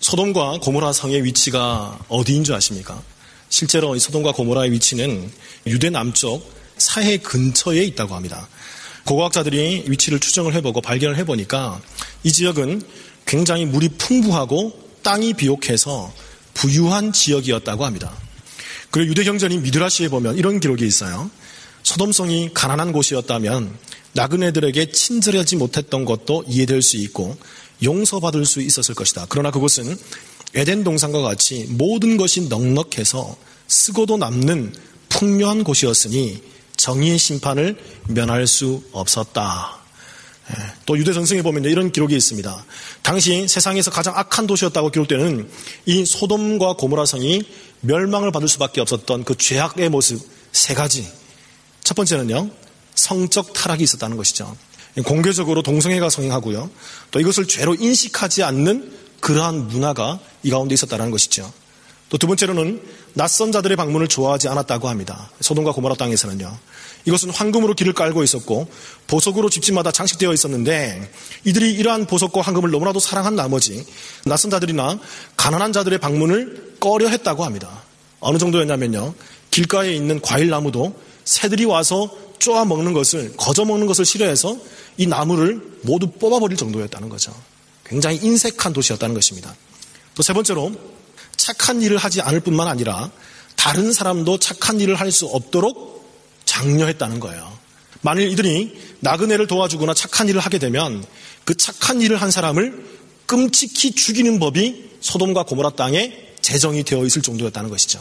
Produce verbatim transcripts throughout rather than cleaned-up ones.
소돔과 고모라 성의 위치가 어디인 줄 아십니까? 실제로 이 소돔과 고모라의 위치는 유대 남쪽 사해 근처에 있다고 합니다. 고고학자들이 위치를 추정을 해보고 발견을 해보니까 이 지역은 굉장히 물이 풍부하고 땅이 비옥해서 부유한 지역이었다고 합니다. 그리고 유대 경전인 미드라시에 보면 이런 기록이 있어요. 소돔성이 가난한 곳이었다면 나그네들에게 친절하지 못했던 것도 이해될 수 있고 용서받을 수 있었을 것이다. 그러나 그곳은 에덴 동산과 같이 모든 것이 넉넉해서 쓰고도 남는 풍요한 곳이었으니 정의의 심판을 면할 수 없었다. 또 유대 전승에 보면 이런 기록이 있습니다. 당시 세상에서 가장 악한 도시였다고 기록되는 이 소돔과 고모라 성이 멸망을 받을 수밖에 없었던 그 죄악의 모습 세 가지. 첫 번째는요, 성적 타락이 있었다는 것이죠. 공개적으로 동성애가 성행하고요, 또 이것을 죄로 인식하지 않는 그러한 문화가 이 가운데 있었다는 것이죠. 또 두 번째로는 낯선 자들의 방문을 좋아하지 않았다고 합니다. 소돔과 고모라 땅에서는요. 이것은 황금으로 길을 깔고 있었고 보석으로 집집마다 장식되어 있었는데 이들이 이러한 보석과 황금을 너무나도 사랑한 나머지 낯선 자들이나 가난한 자들의 방문을 꺼려했다고 합니다. 어느 정도였냐면요, 길가에 있는 과일나무도 새들이 와서 쪼아 먹는 것을, 거저 먹는 것을 싫어해서 이 나무를 모두 뽑아버릴 정도였다는 거죠. 굉장히 인색한 도시였다는 것입니다. 또 세 번째로 착한 일을 하지 않을 뿐만 아니라 다른 사람도 착한 일을 할 수 없도록 장려했다는 거예요. 만일 이들이 나그네를 도와주거나 착한 일을 하게 되면 그 착한 일을 한 사람을 끔찍히 죽이는 법이 소돔과 고모라 땅에 제정이 되어 있을 정도였다는 것이죠.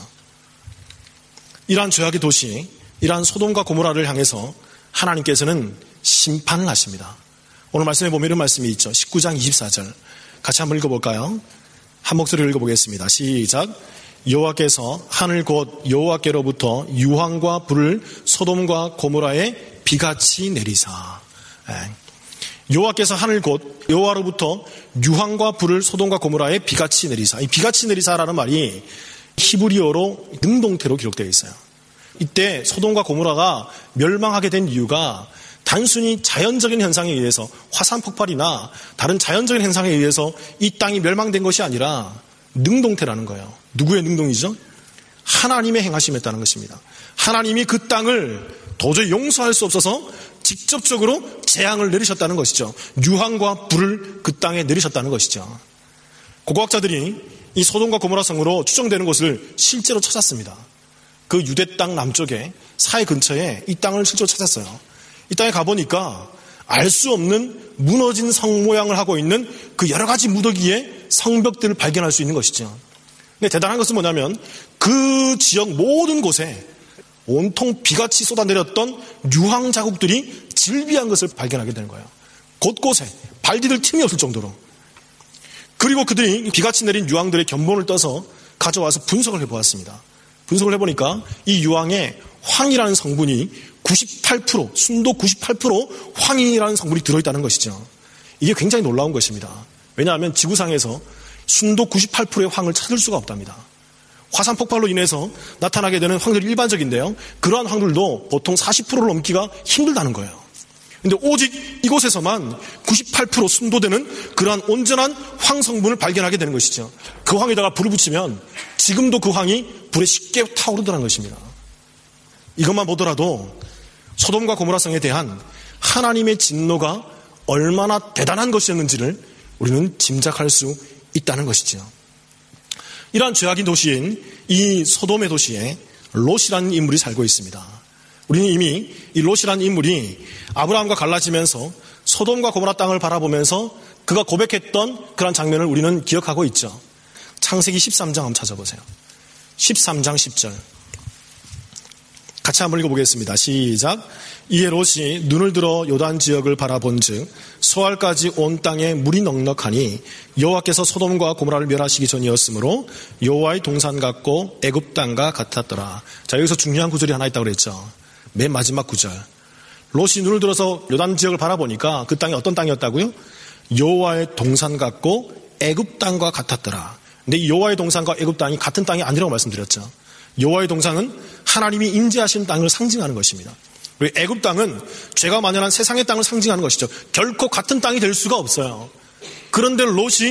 이러한 죄악의 도시, 이러한 소돔과 고모라를 향해서 하나님께서는 심판을 하십니다. 오늘 말씀에 보면 이런 말씀이 있죠. 십구 장 이십사 절 같이 한번 읽어볼까요? 한 목소리로 읽어보겠습니다. 시작. 여호와께서 하늘 곧 여호와께로부터 유황과 불을 소돔과 고모라에 비같이 내리사. 여호와께서 하늘 곧 여호와로부터 유황과 불을 소돔과 고모라에 비같이 내리사. 이 비같이 내리사라는 말이 히브리어로 능동태로 기록되어 있어요. 이때 소돔과 고모라가 멸망하게 된 이유가 단순히 자연적인 현상에 의해서, 화산 폭발이나 다른 자연적인 현상에 의해서 이 땅이 멸망된 것이 아니라 능동태라는 거예요. 누구의 능동이죠? 하나님의 행하심이었다는 것입니다. 하나님이 그 땅을 도저히 용서할 수 없어서 직접적으로 재앙을 내리셨다는 것이죠. 유황과 불을 그 땅에 내리셨다는 것이죠. 고고학자들이 이 소돔과 고모라 성으로 추정되는 곳을 실제로 찾았습니다. 그 유대 땅 남쪽에 사해 근처에 이 땅을 실제로 찾았어요. 이 땅에 가보니까 알 수 없는 무너진 성 모양을 하고 있는 그 여러 가지 무더기의 성벽들을 발견할 수 있는 것이죠. 근데 대단한 것은 뭐냐면 그 지역 모든 곳에 온통 비같이 쏟아내렸던 유황 자국들이 질비한 것을 발견하게 되는 거예요. 곳곳에 발 디딜 틈이 없을 정도로. 그리고 그들이 비같이 내린 유황들의 견본을 떠서 가져와서 분석을 해보았습니다. 분석을 해보니까 이 유황에 황이라는 성분이 구십팔 퍼센트, 순도 구십팔 퍼센트 황이라는 성분이 들어있다는 것이죠. 이게 굉장히 놀라운 것입니다. 왜냐하면 지구상에서 순도 구십팔 퍼센트의 황을 찾을 수가 없답니다. 화산 폭발로 인해서 나타나게 되는 황들이 일반적인데요, 그러한 황들도 보통 사십 퍼센트를 넘기가 힘들다는 거예요. 그런데 오직 이곳에서만 구십팔 퍼센트 순도되는 그러한 온전한 황 성분을 발견하게 되는 것이죠. 그 황에다가 불을 붙이면 지금도 그 황이 불에 쉽게 타오르더라는 것입니다. 이것만 보더라도 소돔과 고모라 성에 대한 하나님의 진노가 얼마나 대단한 것이었는지를 우리는 짐작할 수 있다는 것이죠. 이러한 죄악인 도시인 이 소돔의 도시에 롯이라는 인물이 살고 있습니다. 우리는 이미 이 롯이라는 인물이 아브라함과 갈라지면서 소돔과 고모라 땅을 바라보면서 그가 고백했던 그런 장면을 우리는 기억하고 있죠. 창세기 십삼 장 한번 찾아보세요. 십삼 장 십 절 같이 한번 읽어보겠습니다. 시작. 이에 롯이 눈을 들어 요단 지역을 바라본즉 소알까지 온 땅에 물이 넉넉하니 여호와께서 소돔과 고모라를 멸하시기 전이었으므로 여호와의 동산 같고 애굽 땅과 같았더라. 자, 여기서 중요한 구절이 하나 있다고 그랬죠. 맨 마지막 구절. 롯이 눈을 들어서 요단 지역을 바라보니까 그 땅이 어떤 땅이었다고요? 여호와의 동산 같고 애굽 땅과 같았더라. 근데 이 여호와의 동산과 애굽 땅이 같은 땅이 아니라고 말씀드렸죠. 여호와의 동산은 하나님이 임재하신 땅을 상징하는 것입니다. 그리고 애굽 땅은 죄가 만연한 세상의 땅을 상징하는 것이죠. 결코 같은 땅이 될 수가 없어요. 그런데 롯이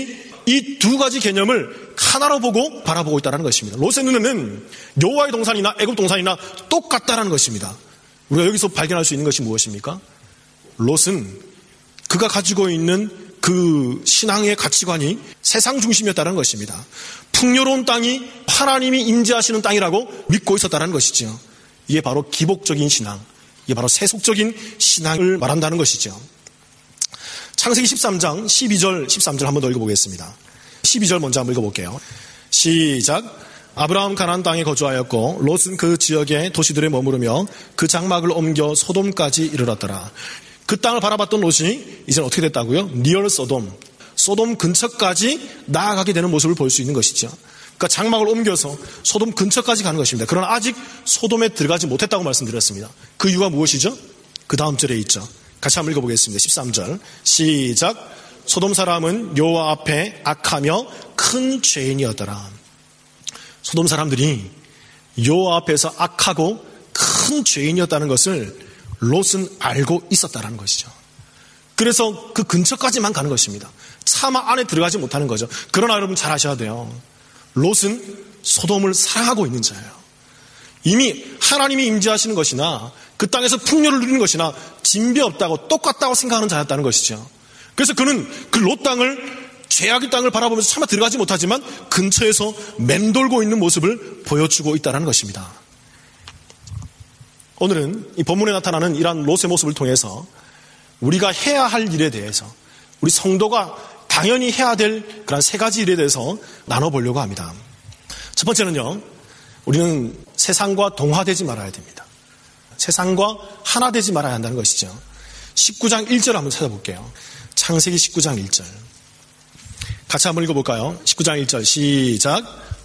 이 두 가지 개념을 하나로 보고 바라보고 있다는 것입니다. 롯의 눈에는 여호와의 동산이나 애굽 동산이나 똑같다는 것입니다. 우리가 여기서 발견할 수 있는 것이 무엇입니까? 롯은 그가 가지고 있는 그 신앙의 가치관이 세상 중심이었다는 것입니다. 풍요로운 땅이 하나님이 임재하시는 땅이라고 믿고 있었다는 것이죠. 이게 바로 기복적인 신앙, 이게 바로 세속적인 신앙을 말한다는 것이죠. 창세기 십삼 장 십이 절 십삼 절 한번 더 읽어보겠습니다. 십이 절 먼저 한번 읽어볼게요. 시작. 아브라함 가나안 땅에 거주하였고 롯은 그 지역의 도시들에 머무르며 그 장막을 옮겨 소돔까지 이르렀더라. 그 땅을 바라봤던 롯이 이제 어떻게 됐다고요? 니얼 소돔, 소돔 근처까지 나아가게 되는 모습을 볼 수 있는 것이죠. 그러니까 장막을 옮겨서 소돔 근처까지 가는 것입니다. 그러나 아직 소돔에 들어가지 못했다고 말씀드렸습니다. 그 이유가 무엇이죠? 그 다음 절에 있죠. 같이 한번 읽어보겠습니다. 십삼 절 시작. 소돔 사람은 여호와 앞에 악하며 큰 죄인이었더라. 소돔 사람들이 여호와 앞에서 악하고 큰 죄인이었다는 것을 롯은 알고 있었다는 것이죠. 그래서 그 근처까지만 가는 것입니다. 차마 안에 들어가지 못하는 거죠. 그러나 여러분 잘 아셔야 돼요. 롯은 소돔을 사랑하고 있는 자예요. 이미 하나님이 임재하시는 것이나 그 땅에서 풍요를 누리는 것이나 진배 없다고 똑같다고 생각하는 자였다는 것이죠. 그래서 그는 그 롯 땅을, 죄악의 땅을 바라보면서 차마 들어가지 못하지만 근처에서 맴돌고 있는 모습을 보여주고 있다는 것입니다. 오늘은 이 본문에 나타나는 이러한 롯의 모습을 통해서 우리가 해야 할 일에 대해서, 우리 성도가 당연히 해야 될 그런 세 가지 일에 대해서 나눠보려고 합니다. 첫 번째는요, 우리는 세상과 동화되지 말아야 됩니다. 세상과 하나 되지 말아야 한다는 것이죠. 십구 장 일 절 한번 찾아볼게요. 창세기 십구 장 일 절. 같이 한번 읽어볼까요? 십구 장 일 절 시작.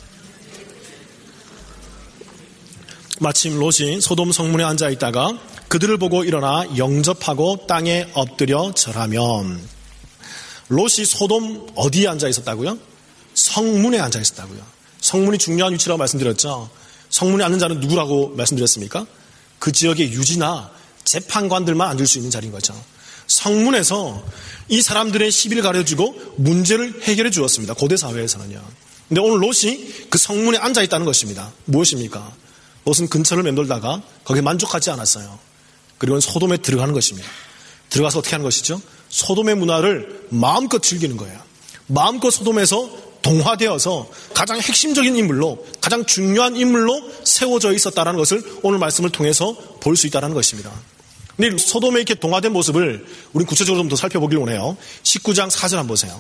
마침 롯이 소돔 성문에 앉아있다가 그들을 보고 일어나 영접하고 땅에 엎드려 절하면. 롯이 소돔 어디에 앉아있었다고요? 성문에 앉아있었다고요. 성문이 중요한 위치라고 말씀드렸죠. 성문에 앉는 자는 누구라고 말씀드렸습니까? 그 지역의 유지나 재판관들만 앉을 수 있는 자리인 거죠. 성문에서 이 사람들의 시비를 가려주고 문제를 해결해 주었습니다. 고대 사회에서는요. 근데 오늘 롯이 그 성문에 앉아있다는 것입니다. 무엇입니까? 롯은 근처를 맴돌다가 거기에 만족하지 않았어요. 그리고는 소돔에 들어가는 것입니다. 들어가서 어떻게 하는 것이죠? 소돔의 문화를 마음껏 즐기는 거예요. 마음껏 소돔에서 동화되어서 가장 핵심적인 인물로, 가장 중요한 인물로 세워져 있었다는 것을 오늘 말씀을 통해서 볼 수 있다는 것입니다. 근데 소돔에 이렇게 동화된 모습을 우리 구체적으로 좀 더 살펴보길 원해요. 십구 장 사 절 한번 보세요.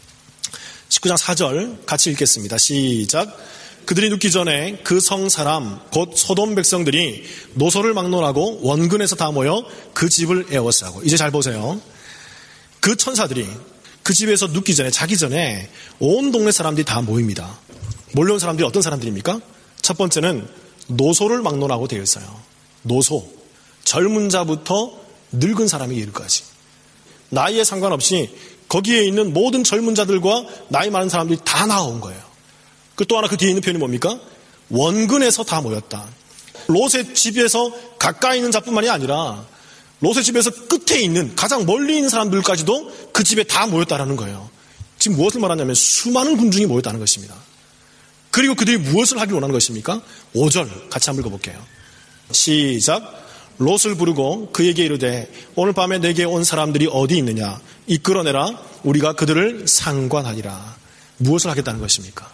십구 장 사 절 같이 읽겠습니다. 시작. 그들이 눕기 전에 그 성 사람 곧 소돔 백성들이 노소를 막론하고 원근에서 다 모여 그 집을 에워싸고. 이제 잘 보세요. 그 천사들이 그 집에서 눕기 전에, 자기 전에 온 동네 사람들이 다 모입니다. 몰려온 사람들이 어떤 사람들입니까? 첫 번째는 노소를 막론하고 되어 있어요. 노소. 젊은 자부터 늙은 사람이 이르기까지. 나이에 상관없이 거기에 있는 모든 젊은 자들과 나이 많은 사람들이 다 나온 거예요. 그 또 하나 그 뒤에 있는 표현이 뭡니까? 원근에서 다 모였다. 롯의 집에서 가까이 있는 자뿐만이 아니라 롯의 집에서 끝에 있는, 가장 멀리 있는 사람들까지도 그 집에 다 모였다는 거예요. 지금 무엇을 말하냐면 수많은 군중이 모였다는 것입니다. 그리고 그들이 무엇을 하길 원하는 것입니까? 오 절 같이 한번 읽어볼게요. 시작. 롯을 부르고 그에게 이르되 오늘 밤에 내게 온 사람들이 어디 있느냐? 이끌어내라. 우리가 그들을 상관하리라. 무엇을 하겠다는 것입니까?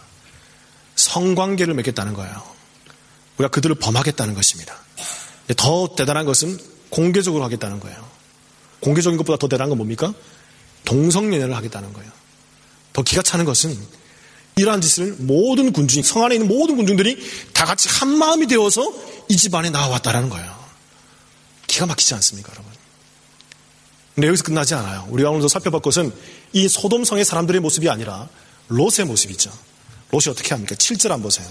성관계를 맺겠다는 거예요. 우리가 그들을 범하겠다는 것입니다. 더 대단한 것은 공개적으로 하겠다는 거예요. 공개적인 것보다 더 대단한 건 뭡니까? 동성연애를 하겠다는 거예요. 더 기가 차는 것은 이러한 짓을 모든 군중, 성 안에 있는 모든 군중들이 다 같이 한 마음이 되어서 이 집 안에 나와왔다는 거예요. 기가 막히지 않습니까, 여러분? 근데 여기서 끝나지 않아요. 우리가 오늘도 살펴볼 것은 이 소돔성의 사람들의 모습이 아니라 롯의 모습이죠. 롯이 어떻게 합니까? 칠 절 한번 보세요.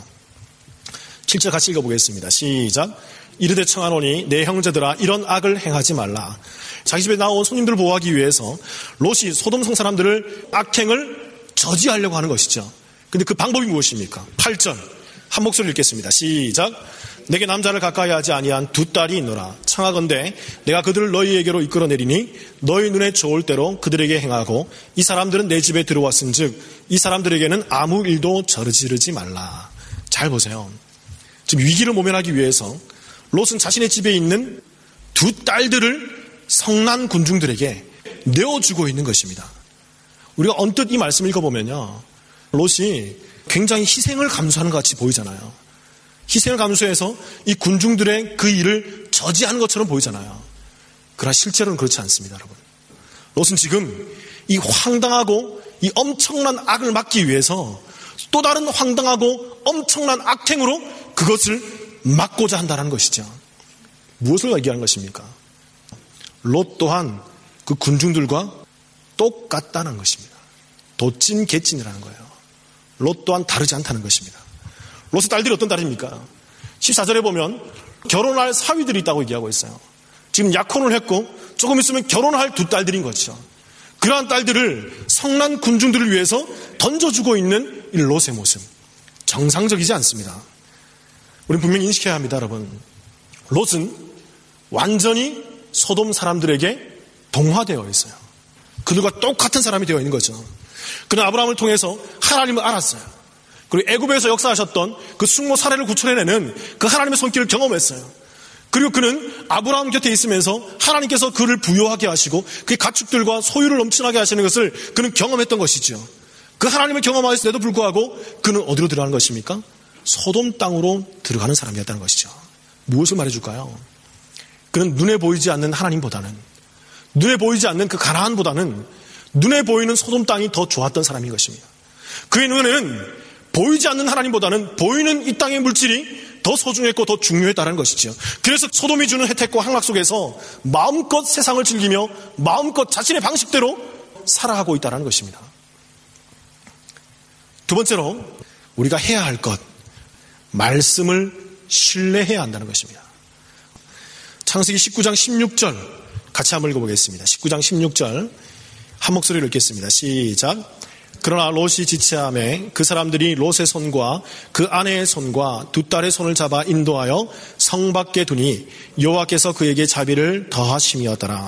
칠 절 같이 읽어보겠습니다. 시작. 이르되 청하노니 내 형제들아 이런 악을 행하지 말라. 자기 집에 나온 손님들을 보호하기 위해서 롯이 소돔성 사람들을 악행을 저지하려고 하는 것이죠. 근데 그 방법이 무엇입니까? 팔 절 한 목소리 읽겠습니다. 시작. 내게 남자를 가까이 하지 아니한 두 딸이 있노라. 청하건대 내가 그들을 너희에게로 이끌어내리니 너희 눈에 좋을 대로 그들에게 행하고 이 사람들은 내 집에 들어왔은즉 이 사람들에게는 아무 일도 저지르지 말라. 잘 보세요. 지금 위기를 모면하기 위해서 롯은 자신의 집에 있는 두 딸들을 성난 군중들에게 내어주고 있는 것입니다. 우리가 언뜻 이 말씀을 읽어보면요, 롯이 굉장히 희생을 감수하는 것 같이 보이잖아요. 희생을 감수해서 이 군중들의 그 일을 저지하는 것처럼 보이잖아요. 그러나 실제로는 그렇지 않습니다, 여러분. 롯은 지금 이 황당하고 이 엄청난 악을 막기 위해서 또 다른 황당하고 엄청난 악행으로 그것을 막고자 한다는 것이죠. 무엇을 얘기하는 것입니까? 롯 또한 그 군중들과 똑같다는 것입니다. 도찐 개찐이라는 거예요. 롯 또한 다르지 않다는 것입니다. 롯의 딸들이 어떤 딸입니까? 십사 절에 보면 결혼할 사위들이 있다고 얘기하고 있어요. 지금 약혼을 했고 조금 있으면 결혼할 두 딸들인 거죠. 그러한 딸들을 성난 군중들을 위해서 던져주고 있는 이 롯의 모습, 정상적이지 않습니다. 우리는 분명히 인식해야 합니다, 여러분. 롯은 완전히 소돔 사람들에게 동화되어 있어요. 그들과 똑같은 사람이 되어 있는 거죠. 그는 아브라함을 통해서 하나님을 알았어요. 그리고 애굽에서 역사하셨던 그 숙모 사례를 구출해내는 그 하나님의 손길을 경험했어요. 그리고 그는 아브라함 곁에 있으면서 하나님께서 그를 부유하게 하시고 그의 가축들과 소유를 넘쳐나게 하시는 것을 그는 경험했던 것이죠. 그 하나님을 경험하였음에도 불구하고 그는 어디로 들어가는 것입니까? 소돔 땅으로 들어가는 사람이었다는 것이죠. 무엇을 말해줄까요? 그는 눈에 보이지 않는 하나님보다는, 눈에 보이지 않는 그 가나안보다는 눈에 보이는 소돔 땅이 더 좋았던 사람인 것입니다. 그의 눈에는 보이지 않는 하나님보다는 보이는 이 땅의 물질이 더 소중했고 더 중요했다는 것이죠. 그래서 소돔이 주는 혜택과 향락 속에서 마음껏 세상을 즐기며 마음껏 자신의 방식대로 살아가고 있다는 것입니다. 두 번째로 우리가 해야 할 것, 말씀을 신뢰해야 한다는 것입니다. 창세기 십구 장 십육 절 같이 한번 읽어보겠습니다. 십구 장 십육 절 한 목소리로 읽겠습니다. 시작. 그러나 롯이 지체함에 그 사람들이 롯의 손과 그 아내의 손과 두 딸의 손을 잡아 인도하여 성 밖에 두니 여호와께서 그에게 자비를 더하심이었더라.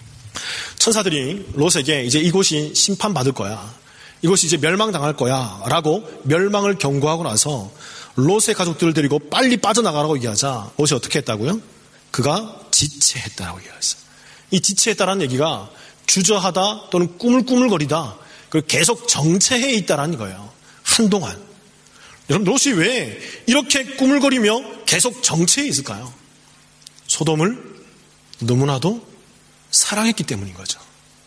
천사들이 롯에게 이제 이곳이 심판받을 거야, 이곳이 이제 멸망당할 거야 라고 멸망을 경고하고 나서 롯의 가족들을 데리고 빨리 빠져나가라고 얘기하자 롯이 어떻게 했다고요? 그가 지체했다라고 얘기했어요. 이 지체했다라는 얘기가 주저하다 또는 꾸물꾸물거리다, 그리고 계속 정체해 있다라는 거예요. 한동안. 여러분, 롯이 왜 이렇게 꾸물거리며 계속 정체해 있을까요? 소돔을 너무나도 사랑했기 때문인 거죠.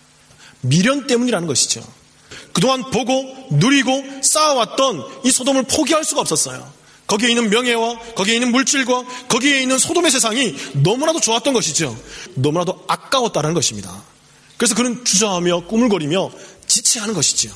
미련 때문이라는 것이죠. 그동안 보고 누리고 쌓아왔던 이 소돔을 포기할 수가 없었어요. 거기에 있는 명예와 거기에 있는 물질과 거기에 있는 소돔의 세상이 너무나도 좋았던 것이죠. 너무나도 아까웠다는 것입니다. 그래서 그는 주저하며 꾸물거리며 지체하는 것이죠.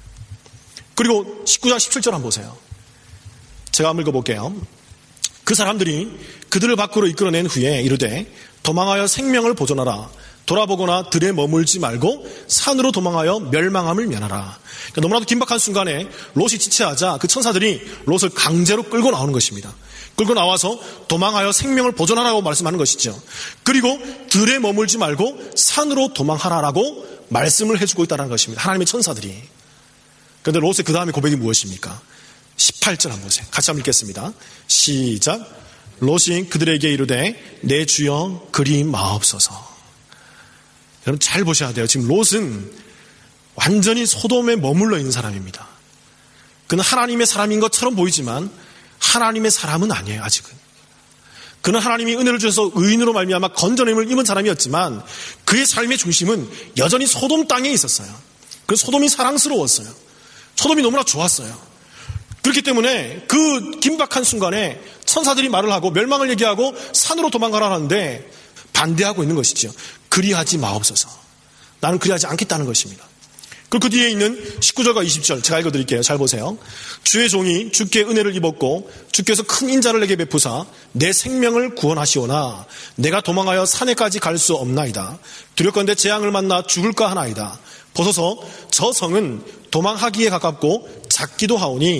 그리고 십구 장 십칠 절 한번 보세요. 제가 한번 읽어볼게요. 그 사람들이 그들을 밖으로 이끌어낸 후에 이르되 도망하여 생명을 보존하라. 돌아보거나 들에 머물지 말고 산으로 도망하여 멸망함을 면하라. 그러니까 너무나도 긴박한 순간에 롯이 지체하자 그 천사들이 롯을 강제로 끌고 나오는 것입니다. 끌고 나와서 도망하여 생명을 보존하라고 말씀하는 것이죠. 그리고 들에 머물지 말고 산으로 도망하라라고 말씀을 해주고 있다는 것입니다. 하나님의 천사들이. 그런데 롯의 그 다음에 고백이 무엇입니까? 십팔 절 한번 보세요. 같이 한번 읽겠습니다. 시작. 롯이 그들에게 이르되 내 주여 그리 마옵소서. 여러분 잘 보셔야 돼요. 지금 롯은 완전히 소돔에 머물러 있는 사람입니다. 그는 하나님의 사람인 것처럼 보이지만 하나님의 사람은 아니에요. 아직은. 그는 하나님이 은혜를 주셔서 의인으로 말미암아 건져냄을 입은 사람이었지만 그의 삶의 중심은 여전히 소돔 땅에 있었어요. 그래서 소돔이 사랑스러웠어요. 소돔이 너무나 좋았어요. 그렇기 때문에 그 긴박한 순간에 천사들이 말을 하고 멸망을 얘기하고 산으로 도망가라 하는데 반대하고 있는 것이죠. 그리하지 마옵소서. 나는 그리하지 않겠다는 것입니다. 그리고 그 뒤에 있는 십구 절과 이십 절 제가 읽어드릴게요. 잘 보세요. 주의 종이 주께 은혜를 입었고 주께서 큰 인자를 내게 베푸사 내 생명을 구원하시오나 내가 도망하여 산에까지 갈 수 없나이다. 두렵건대 재앙을 만나 죽을까 하나이다. 보소서 저 성은 도망하기에 가깝고 작기도 하오니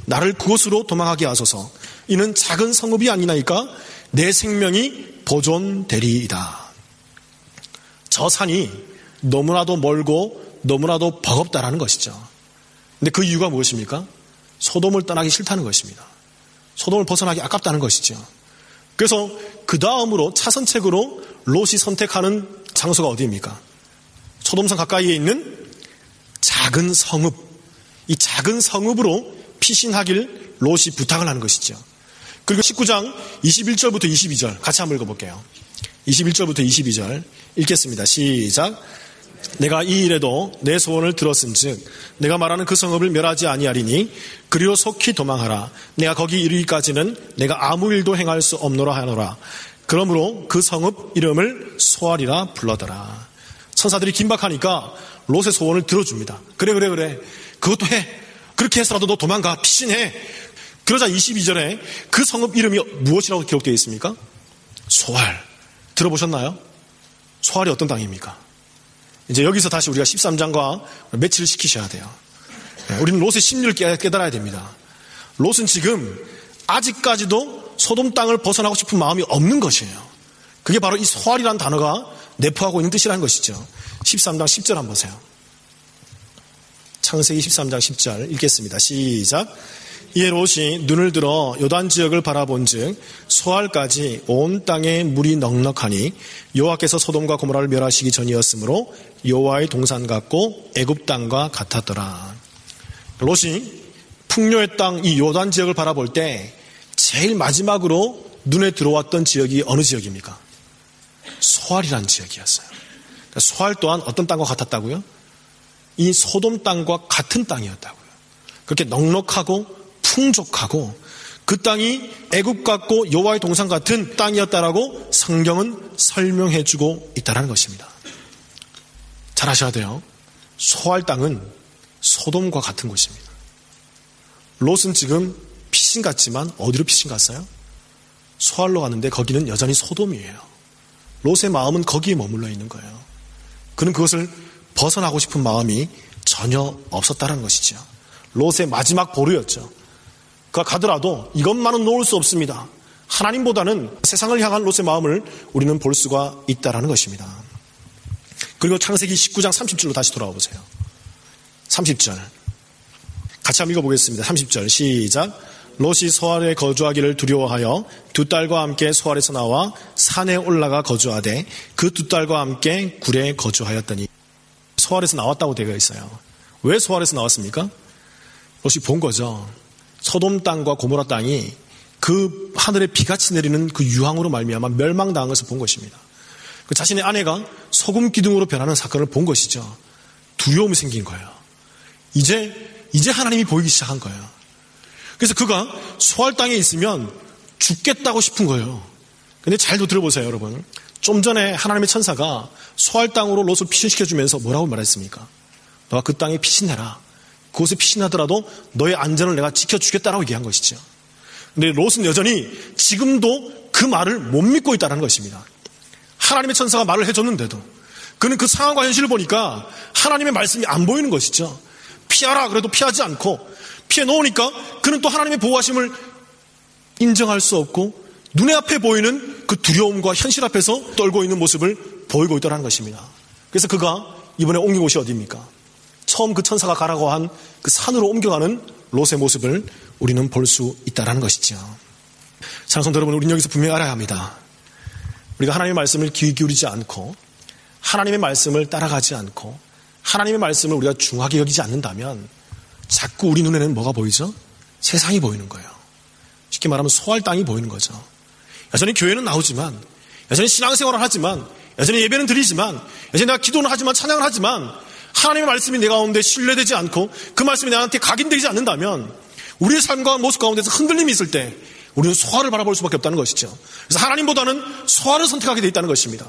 나를 그곳으로 도망하게 하소서. 이는 작은 성읍이 아니나이까 내 생명이 보존되리이다. 저 산이 너무나도 멀고 너무나도 버겁다라는 것이죠. 근데 그 이유가 무엇입니까? 소돔을 떠나기 싫다는 것입니다. 소돔을 벗어나기 아깝다는 것이죠. 그래서 그 다음으로 차선책으로 롯이 선택하는 장소가 어디입니까? 소돔산 가까이에 있는 작은 성읍. 이 작은 성읍으로 피신하길 롯이 부탁을 하는 것이죠. 그리고 십구 장 이십일 절부터 이십이 절 같이 한번 읽어볼게요. 이십일 절부터 이십이 절 읽겠습니다. 시작. 내가 이 일에도 내 소원을 들었은즉 내가 말하는 그 성읍을 멸하지 아니하리니 그리로 속히 도망하라. 내가 거기 이르기까지는 내가 아무 일도 행할 수 없노라 하노라. 그러므로 그 성읍 이름을 소알이라 불러더라. 천사들이 긴박하니까 롯의 소원을 들어줍니다. 그래 그래 그래 그것도 해. 그렇게 해서라도 너 도망가. 피신해. 그러자 이십이 절에 그 성읍 이름이 무엇이라고 기록되어 있습니까? 소알. 들어보셨나요? 소알이 어떤 땅입니까? 이제 여기서 다시 우리가 십삼 장과 매치를 시키셔야 돼요. 우리는 롯의 심리를 깨달아야 됩니다. 롯은 지금 아직까지도 소돔 땅을 벗어나고 싶은 마음이 없는 것이에요. 그게 바로 이 소알이라는 단어가 내포하고 있는 뜻이라는 것이죠. 십삼 장 십 절 한번 보세요. 창세기 십삼 장 십 절 읽겠습니다. 시작. 이에 롯이 눈을 들어 요단 지역을 바라본즉 소알까지 온 땅에 물이 넉넉하니 여호와께서 소돔과 고모라를 멸하시기 전이었으므로 여호와의 동산 같고 애굽 땅과 같았더라. 롯이 풍요의 땅 이 요단 지역을 바라볼 때 제일 마지막으로 눈에 들어왔던 지역이 어느 지역입니까? 소알이라는 지역이었어요. 소알 또한 어떤 땅과 같았다고요? 이 소돔 땅과 같은 땅이었다고요. 그렇게 넉넉하고 풍족하고 그 땅이 애굽 같고 여호와의 동산 같은 땅이었다라고 성경은 설명해주고 있다는 것입니다. 잘 아셔야 돼요. 소알 땅은 소돔과 같은 곳입니다. 롯은 지금 피신 갔지만 어디로 피신 갔어요? 소알로 갔는데 거기는 여전히 소돔이에요. 롯의 마음은 거기에 머물러 있는 거예요. 그는 그것을 벗어나고 싶은 마음이 전혀 없었다는 것이죠. 롯의 마지막 보루였죠. 그가 가더라도 이것만은 놓을 수 없습니다. 하나님보다는 세상을 향한 롯의 마음을 우리는 볼 수가 있다는 것입니다. 그리고 창세기 십구 장 삼십 절로 다시 돌아와 보세요. 삼십 절 같이 한번 읽어보겠습니다. 삼십 절 시작. 롯이 소알에 거주하기를 두려워하여 두 딸과 함께 소알에서 나와 산에 올라가 거주하되 그 두 딸과 함께 굴에 거주하였더니. 소알에서 나왔다고 되어 있어요. 왜 소알에서 나왔습니까? 롯이 본 거죠. 소돔 땅과 고모라 땅이 그 하늘에 비같이 내리는 그 유황으로 말미암아 멸망당한 것을 본 것입니다. 그 자신의 아내가 소금 기둥으로 변하는 사건을 본 것이죠. 두려움이 생긴 거예요. 이제 이제 하나님이 보이기 시작한 거예요. 그래서 그가 소알 땅에 있으면 죽겠다고 싶은 거예요. 근데 잘도 들어보세요, 여러분. 좀 전에 하나님의 천사가 소알 땅으로 롯을 피신시켜주면서 뭐라고 말했습니까? 너가 그 땅에 피신해라. 그곳에 피신하더라도 너의 안전을 내가 지켜주겠다라고 얘기한 것이죠. 근데 롯은 여전히 지금도 그 말을 못 믿고 있다는 것입니다. 하나님의 천사가 말을 해줬는데도 그는 그 상황과 현실을 보니까 하나님의 말씀이 안 보이는 것이죠. 피하라 그래도 피하지 않고 피해 놓으니까 그는 또 하나님의 보호하심을 인정할 수 없고 눈에 앞에 보이는 그 두려움과 현실 앞에서 떨고 있는 모습을 보이고 있다는 것입니다. 그래서 그가 이번에 옮긴 곳이 어디입니까? 처음 그 천사가 가라고 한 그 산으로 옮겨가는 롯의 모습을 우리는 볼 수 있다는 것이죠. 사랑하는 성도 여러분, 우리는 여기서 분명히 알아야 합니다. 우리가 하나님의 말씀을 귀 기울이지 않고 하나님의 말씀을 따라가지 않고 하나님의 말씀을 우리가 중하게 여기지 않는다면 자꾸 우리 눈에는 뭐가 보이죠? 세상이 보이는 거예요. 쉽게 말하면 소알 땅이 보이는 거죠. 여전히 교회는 나오지만, 여전히 신앙생활을 하지만, 여전히 예배는 드리지만, 여전히 내가 기도는 하지만 찬양을 하지만 하나님의 말씀이 내 가운데 신뢰되지 않고 그 말씀이 나한테 각인되지 않는다면 우리의 삶과 모습 가운데서 흔들림이 있을 때 우리는 소알을 바라볼 수밖에 없다는 것이죠. 그래서 하나님보다는 소알을 선택하게 되어 있다는 것입니다.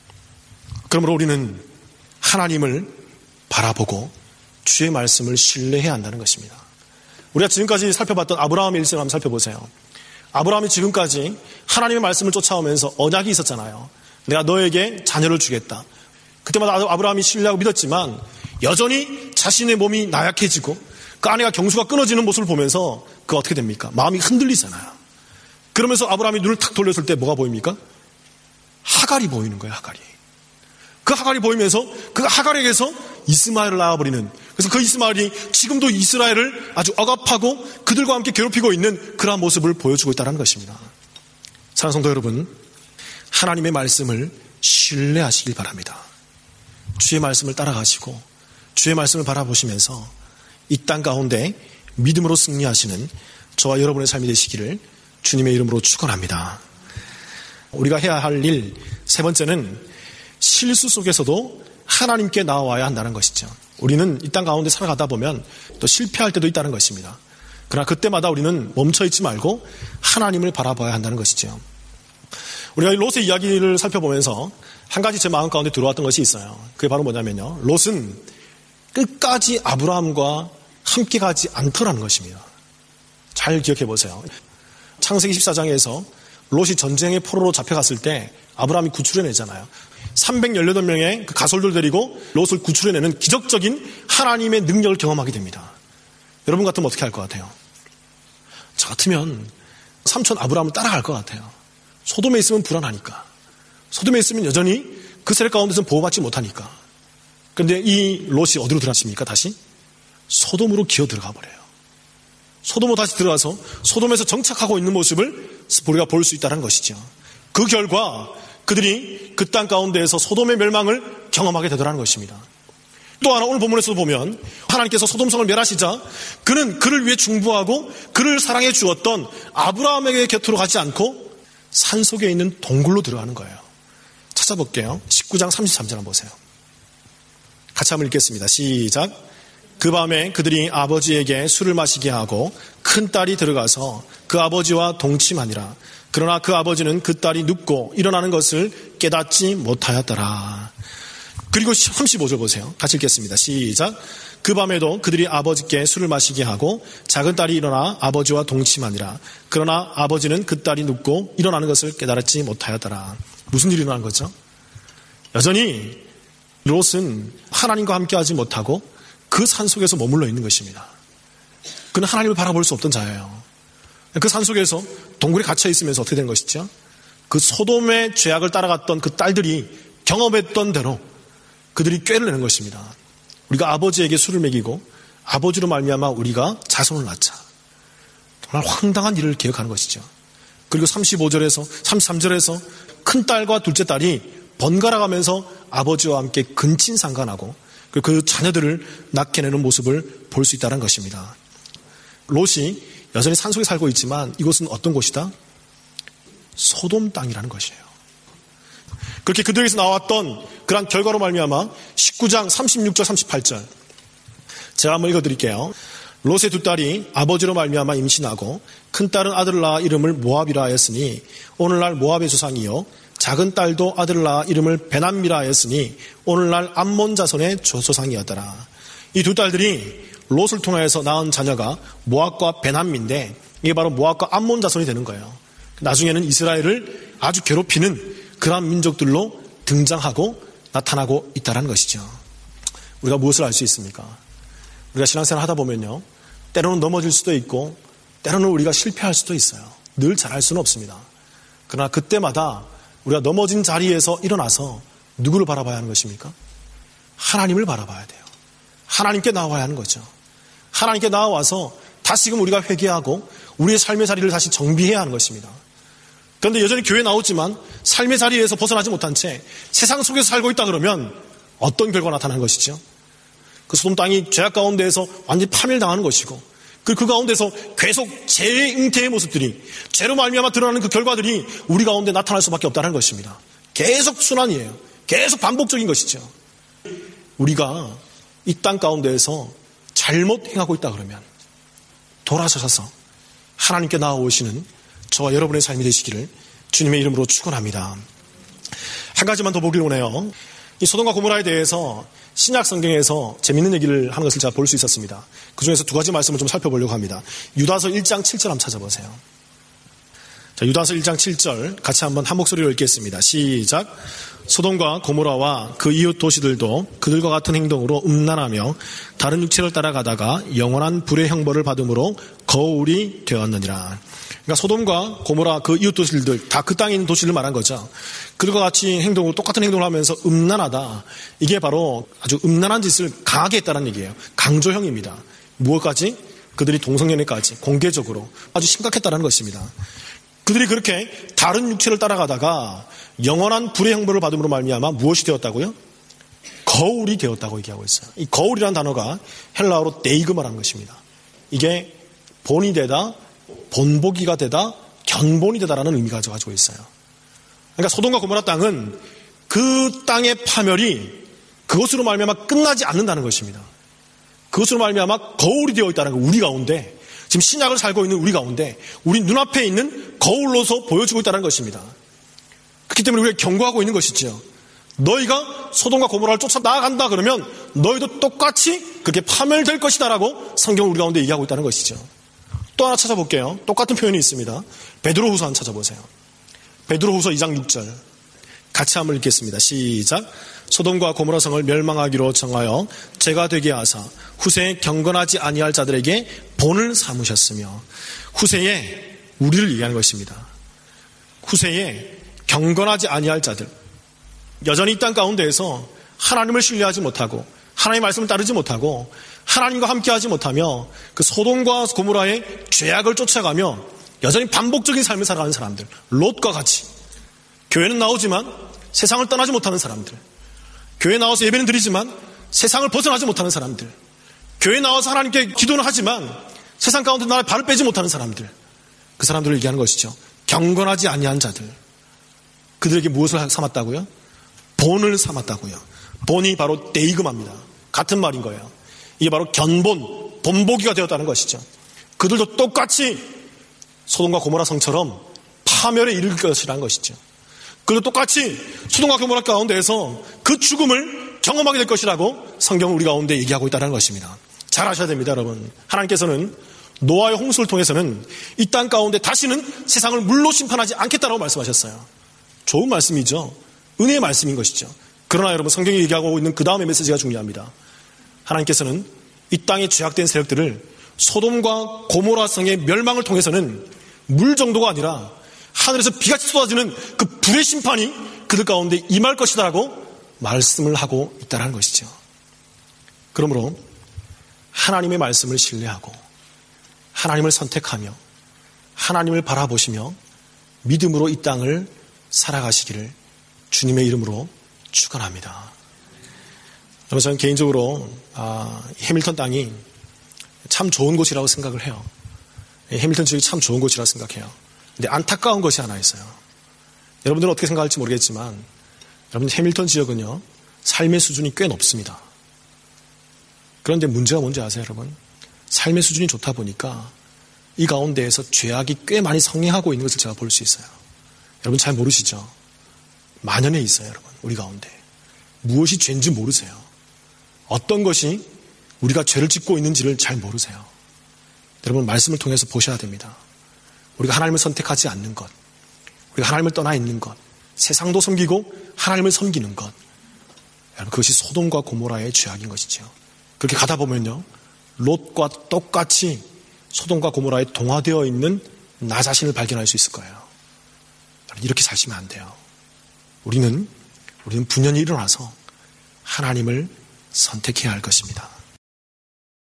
그러므로 우리는 하나님을 바라보고 주의 말씀을 신뢰해야 한다는 것입니다. 우리가 지금까지 살펴봤던 아브라함의 일생을 한번 살펴보세요. 아브라함이 지금까지 하나님의 말씀을 쫓아오면서 언약이 있었잖아요. 내가 너에게 자녀를 주겠다. 그때마다 아브라함이 신뢰하고 믿었지만 여전히 자신의 몸이 나약해지고 그 그 아내가 경수가 끊어지는 모습을 보면서 그 어떻게 됩니까? 마음이 흔들리잖아요. 그러면서 아브라함이 눈을 탁 돌렸을 때 뭐가 보입니까? 하갈이 보이는 거예요. 하갈이. 그 하갈이 보이면서 그 하갈에게서 이스마엘을 낳아버리는, 그래서 그 이스마엘이 지금도 이스라엘을 아주 억압하고 그들과 함께 괴롭히고 있는 그러한 모습을 보여주고 있다는 것입니다. 사랑하는 성도 여러분, 하나님의 말씀을 신뢰하시길 바랍니다. 주의 말씀을 따라가시고 주의 말씀을 바라보시면서 이 땅 가운데 믿음으로 승리하시는 저와 여러분의 삶이 되시기를 주님의 이름으로 축원합니다. 우리가 해야 할 일 세 번째는 실수 속에서도 하나님께 나와야 한다는 것이죠. 우리는 이 땅 가운데 살아가다 보면 또 실패할 때도 있다는 것입니다. 그러나 그때마다 우리는 멈춰있지 말고 하나님을 바라봐야 한다는 것이죠. 우리가 롯의 이야기를 살펴보면서 한 가지 제 마음 가운데 들어왔던 것이 있어요. 그게 바로 뭐냐면요, 롯은 끝까지 아브라함과 함께 가지 않더라는 것입니다. 잘 기억해 보세요. 창세기 십사 장에서 롯이 전쟁의 포로로 잡혀갔을 때 아브라함이 구출해내잖아요. 삼백십팔 명의 그 가솔들 데리고 롯을 구출해내는 기적적인 하나님의 능력을 경험하게 됩니다. 여러분 같으면 어떻게 할 것 같아요? 저 같으면 삼촌 아브라함을 따라갈 것 같아요. 소돔에 있으면 불안하니까. 소돔에 있으면 여전히 그 세력 가운데서는 보호받지 못하니까. 그런데 이 롯이 어디로 들어가십니까? 다시 소돔으로 기어 들어가 버려요. 소돔으로 다시 들어가서 소돔에서 정착하고 있는 모습을 우리가 볼 수 있다는 것이죠. 그 결과 그들이 그 땅 가운데에서 소돔의 멸망을 경험하게 되더라는 것입니다. 또 하나 오늘 본문에서도 보면 하나님께서 소돔성을 멸하시자 그는 그를 위해 중보하고 그를 사랑해 주었던 아브라함에게 곁으로 가지 않고 산속에 있는 동굴로 들어가는 거예요. 찾아볼게요. 십구 장 삼십삼 절 한번 보세요. 같이 한번 읽겠습니다. 시작. 그 밤에 그들이 아버지에게 술을 마시게 하고 큰 딸이 들어가서 그 아버지와 동침하니라. 그러나 그 아버지는 그 딸이 눕고 일어나는 것을 깨닫지 못하였더라. 그리고 삼십오 절 보세요. 같이 읽겠습니다. 시작. 그 밤에도 그들이 아버지께 술을 마시게 하고 작은 딸이 일어나 아버지와 동침하니라. 그러나 아버지는 그 딸이 눕고 일어나는 것을 깨달지 못하였더라. 무슨 일이 일어난 거죠? 여전히 롯은 하나님과 함께하지 못하고 그 산속에서 머물러 있는 것입니다. 그는 하나님을 바라볼 수 없던 자예요. 그 산속에서 동굴에 갇혀 있으면서 어떻게 된 것이죠? 그 소돔의 죄악을 따라갔던 그 딸들이 경험했던 대로 그들이 꾀를 내는 것입니다. 우리가 아버지에게 술을 먹이고 아버지로 말미암아 우리가 자손을 낳자. 정말 황당한 일을 기억하는 것이죠. 그리고 삼십오 절에서 삼십삼 절에서 큰딸과 둘째 딸이 번갈아 가면서 아버지와 함께 근친상간하고 그 자녀들을 낳게 내는 모습을 볼 수 있다는 것입니다. 롯이 여전히 산속에 살고 있지만 이곳은 어떤 곳이다? 소돔 땅이라는 것이에요. 그렇게 그들에게서 나왔던 그러한 결과로 말미암아 십구 장 삼십육 절 삼십팔 절 제가 한번 읽어드릴게요. 롯의 두 딸이 아버지로 말미암아 임신하고 큰딸은 아들을 낳아 이름을 모압이라 하였으니 오늘날 모압의 조상이요 작은 딸도 아들을 낳아 이름을 베남미라 하였으니 오늘날 암몬 자손의 조상이었더라. 이 두 딸들이 롯을 통해서 낳은 자녀가 모압과 베남미인데 이게 바로 모압과 암몬 자손이 되는 거예요. 나중에는 이스라엘을 아주 괴롭히는 그러한 민족들로 등장하고 나타나고 있다는 것이죠. 우리가 무엇을 알 수 있습니까? 우리가 신앙생활 하다 보면요, 때로는 넘어질 수도 있고 때로는 우리가 실패할 수도 있어요. 늘 잘할 수는 없습니다. 그러나 그때마다 우리가 넘어진 자리에서 일어나서 누구를 바라봐야 하는 것입니까? 하나님을 바라봐야 돼요. 하나님께 나와야 하는 거죠. 하나님께 나와서 다시금 우리가 회개하고 우리의 삶의 자리를 다시 정비해야 하는 것입니다. 그런데 여전히 교회에 나오지만 삶의 자리에서 벗어나지 못한 채 세상 속에서 살고 있다 그러면 어떤 결과가 나타나는 것이죠? 그 소돔 땅이 죄악 가운데에서 완전히 파멸당하는 것이고 그 가운데서 계속 죄의 잉태의 모습들이 죄로 말미암아 드러나는 그 결과들이 우리 가운데 나타날 수밖에 없다는 것입니다. 계속 순환이에요. 계속 반복적인 것이죠. 우리가 이 땅 가운데에서 잘못 행하고 있다 그러면 돌아서셔서 하나님께 나아오시는 저와 여러분의 삶이 되시기를 주님의 이름으로 축원합니다. 한 가지만 더 보길 원해요. 이 소돔과 고모라에 대해서 신약 성경에서 재밌는 얘기를 하는 것을 제가 볼 수 있었습니다. 그 중에서 두 가지 말씀을 좀 살펴보려고 합니다. 유다서 일 장 칠 절 한번 찾아보세요. 자, 유다서 일 장 칠 절 같이 한번 한 목소리로 읽겠습니다. 시작. 소돔과 고모라와 그 이웃 도시들도 그들과 같은 행동으로 음란하며 다른 육체를 따라가다가 영원한 불의 형벌을 받음으로 거울이 되었느니라. 그러니까 소돔과 고모라 그 이웃 도시들 다 그 땅에 있는 도시를 말한 거죠. 그들과 같이 행동으로 똑같은 행동을 하면서 음란하다. 이게 바로 아주 음란한 짓을 강하게 했다는 얘기예요. 강조형입니다. 무엇까지? 그들이 동성연애까지 공개적으로 아주 심각했다는 것입니다. 그들이 그렇게 다른 육체를 따라가다가 영원한 불의 형벌을 받음으로 말미암아 무엇이 되었다고요? 거울이 되었다고 얘기하고 있어요. 이 거울이라는 단어가 헬라어로 데이그마라는 것입니다. 이게 본이 되다, 본보기가 되다, 견본이 되다라는 의미가 가지고 있어요. 그러니까 소돔과 고모라 땅은 그 땅의 파멸이 그것으로 말미암아 끝나지 않는다는 것입니다. 그것으로 말미암아 거울이 되어 있다는 거, 우리 가운데 지금 신약을 살고 있는 우리 가운데 우리 눈앞에 있는 거울로서 보여주고 있다는 것입니다. 그렇기 때문에 우리가 경고하고 있는 것이죠. 너희가 소돔과 고모라를 쫓아 나아간다 그러면 너희도 똑같이 그렇게 파멸될 것이다라고 성경은 우리 가운데 얘기하고 있다는 것이죠. 또 하나 찾아볼게요. 똑같은 표현이 있습니다. 베드로후서 한번 찾아보세요. 베드로후서 이 장 육 절 같이 한번 읽겠습니다. 시작. 소돔과 고모라 성을 멸망하기로 정하여 죄가 되게 하사 후세에 경건하지 아니할 자들에게 본을 삼으셨으며, 후세에 우리를 얘기하는 것입니다. 후세에 경건하지 아니할 자들, 여전히 이 땅 가운데에서 하나님을 신뢰하지 못하고 하나님의 말씀을 따르지 못하고 하나님과 함께하지 못하며 그 소돔과 고모라의 죄악을 쫓아가며 여전히 반복적인 삶을 살아가는 사람들, 롯과 같이 교회는 나오지만 세상을 떠나지 못하는 사람들, 교회 나와서 예배는 드리지만 세상을 벗어나지 못하는 사람들, 교회 나와서 하나님께 기도는 하지만 세상 가운데 나의 발을 빼지 못하는 사람들, 그 사람들을 얘기하는 것이죠. 경건하지 아니한 자들, 그들에게 무엇을 삼았다고요? 본을 삼았다고요. 본이 바로 데이그마입니다. 같은 말인 거예요. 이게 바로 견본, 본보기가 되었다는 것이죠. 그들도 똑같이 소돔과 고모라 성처럼 파멸에 이를 것이라는 것이죠. 그들도 똑같이 소돔과 고모라 가운데에서 그 죽음을 경험하게 될 것이라고 성경은 우리 가운데 얘기하고 있다는 것입니다. 잘 아셔야 됩니다, 여러분. 하나님께서는 노아의 홍수를 통해서는 이 땅 가운데 다시는 세상을 물로 심판하지 않겠다라고 말씀하셨어요. 좋은 말씀이죠. 은혜의 말씀인 것이죠. 그러나 여러분, 성경이 얘기하고 있는 그 다음의 메시지가 중요합니다. 하나님께서는 이 땅의 죄악된 세력들을 소돔과 고모라 성의 멸망을 통해서는 물 정도가 아니라 하늘에서 비같이 쏟아지는 그 불의 심판이 그들 가운데 임할 것이다라고 말씀을 하고 있다는 것이죠. 그러므로 하나님의 말씀을 신뢰하고 하나님을 선택하며 하나님을 바라보시며 믿음으로 이 땅을 살아가시기를 주님의 이름으로 축원합니다. 여러분, 저는 개인적으로 아, 해밀턴 땅이 참 좋은 곳이라고 생각을 해요. 해밀턴 지역이 참 좋은 곳이라고 생각해요. 근데 안타까운 것이 하나 있어요. 여러분들은 어떻게 생각할지 모르겠지만 여러분, 해밀턴 지역은요, 삶의 수준이 꽤 높습니다. 그런데 문제가 뭔지 아세요, 여러분? 삶의 수준이 좋다 보니까 이 가운데에서 죄악이 꽤 많이 성행하고 있는 것을 제가 볼 수 있어요. 여러분 잘 모르시죠? 만연해 있어요, 여러분. 우리 가운데 무엇이 죄인지 모르세요. 어떤 것이 우리가 죄를 짓고 있는지를 잘 모르세요. 여러분, 말씀을 통해서 보셔야 됩니다. 우리가 하나님을 선택하지 않는 것, 우리가 하나님을 떠나 있는 것, 세상도 섬기고 하나님을 섬기는 것, 여러분, 그것이 소돔과 고모라의 죄악인 것이죠. 그렇게 가다 보면요, 롯과 똑같이 소돔과 고모라에 동화되어 있는 나 자신을 발견할 수 있을 거예요. 여러분, 이렇게 사시면 안 돼요. 우리는 우리는 분연히 일어나서 하나님을 선택해야 할 것입니다.